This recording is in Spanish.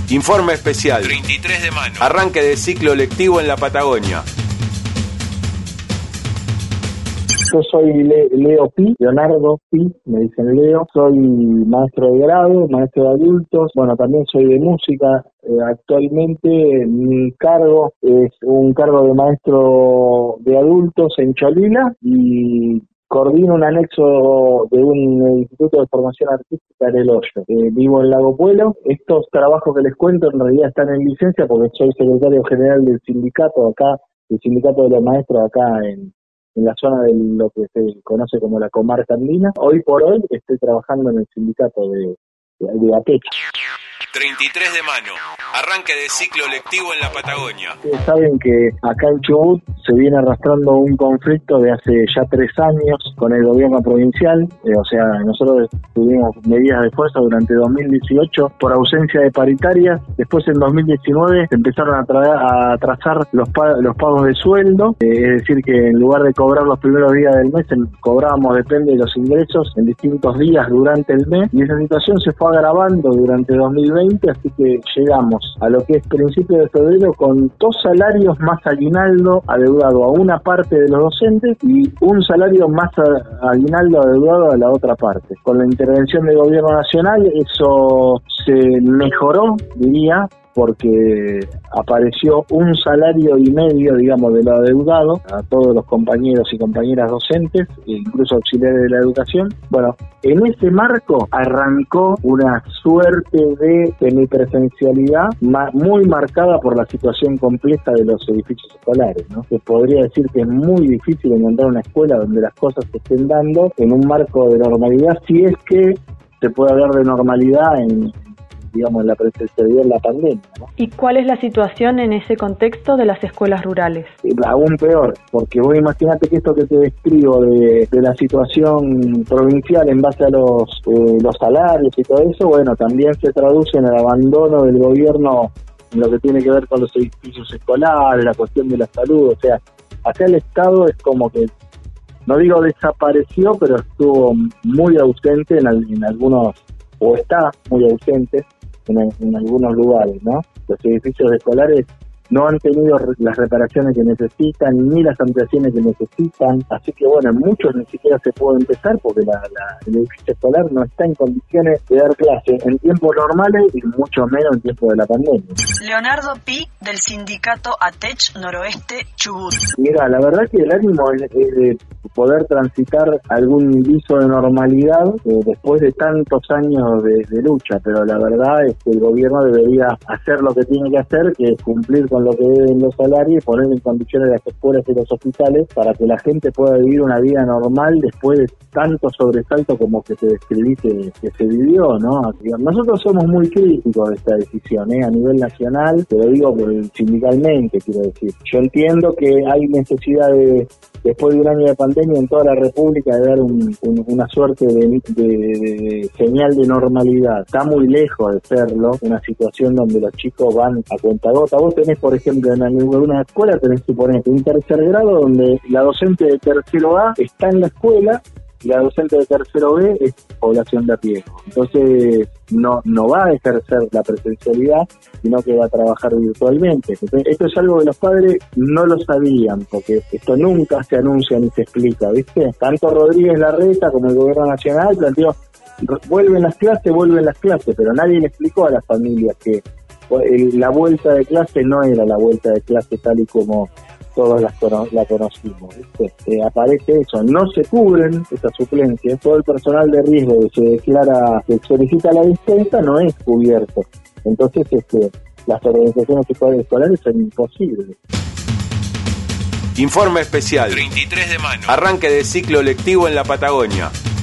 Informe especial. 33 de mano. Arranque de ciclo lectivo en la Patagonia. Yo soy Leo Pi, Leonardo Pi, me dicen Leo. Soy maestro de grado, maestro de adultos. Bueno, también soy de música. Actualmente mi cargo es un cargo de maestro de adultos en Cholila y coordino un anexo de un instituto de formación artística en El Hoyo. Vivo en Lago Puelo. Estos trabajos que les cuento en realidad están en licencia porque soy secretario general del sindicato acá, el sindicato de los maestros acá en la zona de lo que se conoce como la comarca andina. Hoy por hoy estoy trabajando en el sindicato de ATECH. 33 de mano. Arranque de ciclo lectivo en la Patagonia. Ustedes saben que acá en Chubut se viene arrastrando un conflicto de hace ya 3 años con el gobierno provincial. O sea, nosotros tuvimos medidas de fuerza durante 2018 por ausencia de paritarias. Después en 2019 se empezaron a trazar los pagos de sueldo. Es decir, que en lugar de cobrar los primeros días del mes, cobrábamos, depende de los ingresos, en distintos días durante el mes. Y esa situación se fue agravando durante 2020. Así que llegamos a lo que es principio de febrero con 2 salarios más aguinaldo adeudado a una parte de los docentes y un salario más aguinaldo adeudado a la otra parte. Con la intervención del gobierno nacional eso se mejoró, diría, porque apareció un salario y medio, digamos, de lo adeudado a todos los compañeros y compañeras docentes, incluso auxiliares de la educación. Bueno, en ese marco arrancó una suerte de semipresencialidad muy marcada por la situación compleja de los edificios escolares, ¿no? Se podría decir que es muy difícil encontrar una escuela donde las cosas se estén dando en un marco de normalidad, si es que se puede hablar de normalidad en la presencialidad en la pandemia, ¿no? ¿Y cuál es la situación en ese contexto de las escuelas rurales? Aún peor, porque vos imaginate que esto que te describo de la situación provincial en base a los salarios y todo eso, bueno, también se traduce en el abandono del gobierno en lo que tiene que ver con los edificios escolares, la cuestión de la salud. O sea, acá el Estado es como que, no digo desapareció, pero estuvo muy ausente en algunos, o está muy ausente en algunos lugares, ¿no? Los edificios escolares no han tenido las reparaciones que necesitan, ni las ampliaciones que necesitan, así que bueno, en muchos ni siquiera se puede empezar porque el edificio escolar no está en condiciones de dar clases en tiempos normales y mucho menos en tiempos de la pandemia. Leonardo Pi, del sindicato ATECH Noroeste Chubut. Mira, la verdad que el ánimo es de poder transitar algún viso de normalidad después de tantos años de lucha, pero la verdad es que el gobierno debería hacer lo que tiene que hacer, que es cumplir con lo que deben los salarios y poner en condiciones las escuelas y los hospitales para que la gente pueda vivir una vida normal después de tanto sobresalto como que te describí que se vivió, ¿no? Nosotros somos muy críticos de esta decisión, a nivel nacional, te lo digo sindicalmente, quiero decir. Yo entiendo que hay necesidad después de un año de pandemia en toda la República, de dar una suerte de señal de normalidad. Está muy lejos de serlo, una situación donde los chicos van a cuentagota. Vos tenés, por ejemplo, en alguna escuela tenés que poner un tercer grado donde la docente de tercero A está en la escuela y la docente de tercero B es población de a pie. Entonces no va a ejercer la presencialidad, sino que va a trabajar virtualmente. Entonces, esto es algo que los padres no lo sabían, porque esto nunca se anuncia ni se explica, ¿viste? Tanto Rodríguez Larreta como el gobierno nacional planteó, vuelven las clases, pero nadie le explicó a las familias que la vuelta de clase no era la vuelta de clase tal y como todos la conocimos, ¿viste? Aparece eso, no se cubren esas suplencias, todo el personal de riesgo que se declara, que solicita la dispensa no es cubierto, entonces las organizaciones escolares son imposibles. Informe especial. 33 de mano. Arranque de ciclo lectivo en la Patagonia.